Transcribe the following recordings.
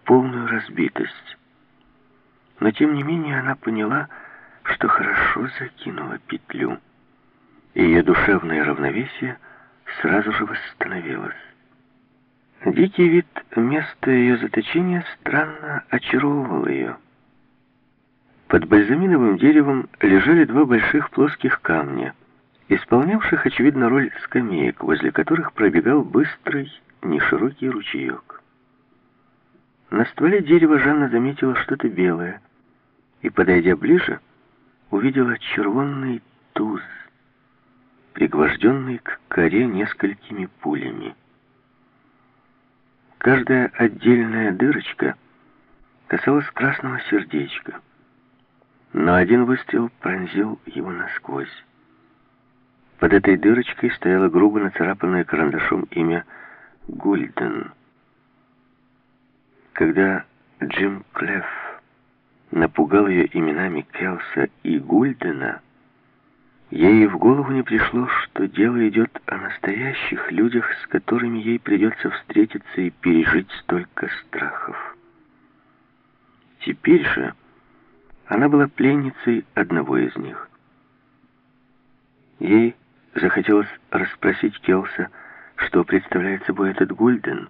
полную разбитость. Но тем не менее она поняла, что хорошо закинула петлю. И ее душевное равновесие сразу же восстановилось. Дикий вид места ее заточения странно очаровывал ее. Под бальзаминовым деревом лежали два больших плоских камня, исполнявших, очевидно, роль скамеек, возле которых пробегал быстрый, неширокий ручеек. На стволе дерева Жанна заметила что-то белое и, подойдя ближе, увидела червонный туз, пригвожденный к коре несколькими пулями. Каждая отдельная дырочка касалась красного сердечка, но один выстрел пронзил его насквозь. Под этой дырочкой стояло грубо нацарапанное карандашом имя Гульден. Когда Джим Клефф напугал ее именами Келса и Гульдена, ей в голову не пришло, что дело идет о настоящих людях, с которыми ей придется встретиться и пережить столько страхов. Теперь же она была пленницей одного из них. Ей захотелось расспросить Келса, что представляет собой этот Гульден.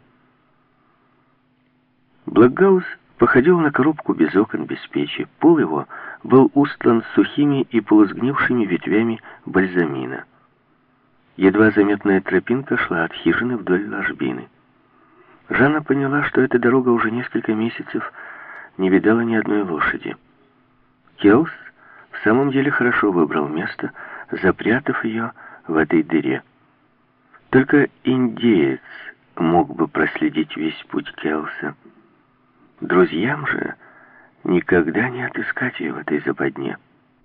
Блокгаус походил на коробку без окон, без печи. Пол его был устлан сухими и полусгнившими ветвями бальзамина. Едва заметная тропинка шла от хижины вдоль ложбины. Жанна поняла, что эта дорога уже несколько месяцев не видала ни одной лошади. Келс в самом деле хорошо выбрал место, запрятав ее в этой дыре. Только индеец мог бы проследить весь путь Келса. Друзьям же никогда не отыскать ее в этой западне.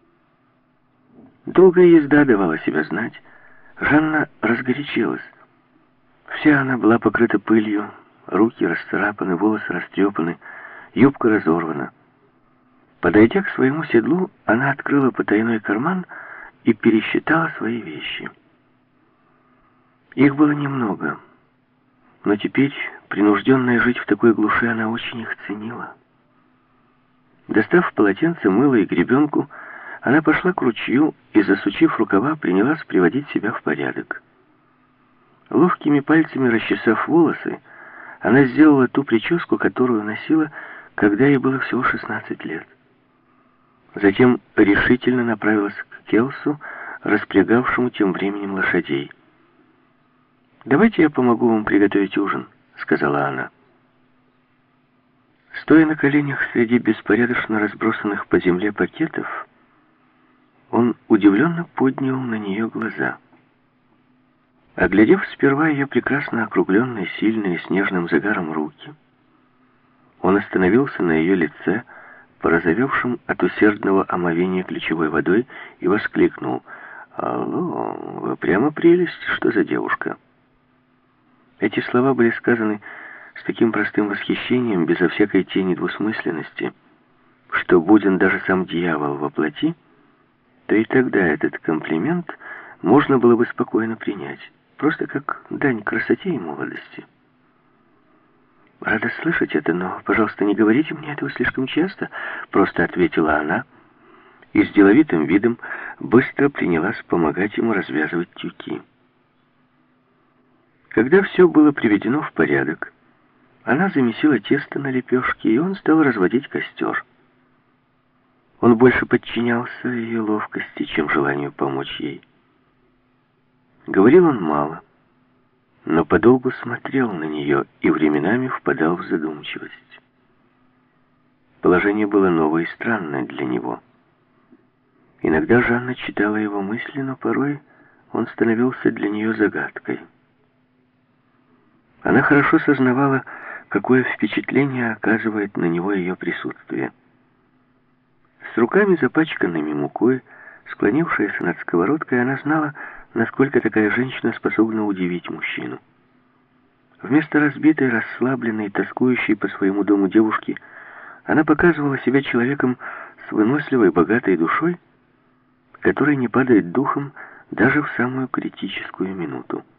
Долгая езда давала себя знать. Жанна разгорячилась. Вся она была покрыта пылью, руки расцарапаны, волосы растрепаны, юбка разорвана. Подойдя к своему седлу, она открыла потайной карман и пересчитала свои вещи. Их было немного, но теперь, принужденная жить в такой глуши, она очень их ценила. Достав полотенце, мыло и гребенку, она пошла к ручью и, засучив рукава, принялась приводить себя в порядок. Ловкими пальцами расчесав волосы, она сделала ту прическу, которую носила, когда ей было всего 16 лет. Затем решительно направилась к Келсу, распрягавшему тем временем лошадей. «Давайте я помогу вам приготовить ужин», — сказала она. Стоя на коленях среди беспорядочно разбросанных по земле пакетов, он удивленно поднял на нее глаза. Оглядев сперва ее прекрасно округленные, сильные, с нежным загаром руки, он остановился на ее лице, порозовевшим от усердного омовения ключевой водой, и воскликнул: «Алло, вы прямо прелесть, что за девушка?» Эти слова были сказаны с таким простым восхищением, безо всякой тени двусмысленности, что, будь он даже сам дьявол во плоти, то и тогда этот комплимент можно было бы спокойно принять, просто как дань красоте и молодости. «Рада слышать это, но, пожалуйста, не говорите мне этого слишком часто», — просто ответила она, и с деловитым видом быстро принялась помогать ему развязывать тюки. Когда все было приведено в порядок, она замесила тесто на лепешки, и он стал разводить костер. Он больше подчинялся ее ловкости, чем желанию помочь ей. Говорил он мало, но подолгу смотрел на нее и временами впадал в задумчивость. Положение было новое и странное для него. Иногда Жанна читала его мысли, но порой он становился для нее загадкой. Она хорошо сознавала, какое впечатление оказывает на него ее присутствие. С руками, запачканными мукой, склонившаяся над сковородкой, она знала, насколько такая женщина способна удивить мужчину. Вместо разбитой, расслабленной, тоскующей по своему дому девушки, она показывала себя человеком с выносливой, богатой душой, который не падает духом даже в самую критическую минуту.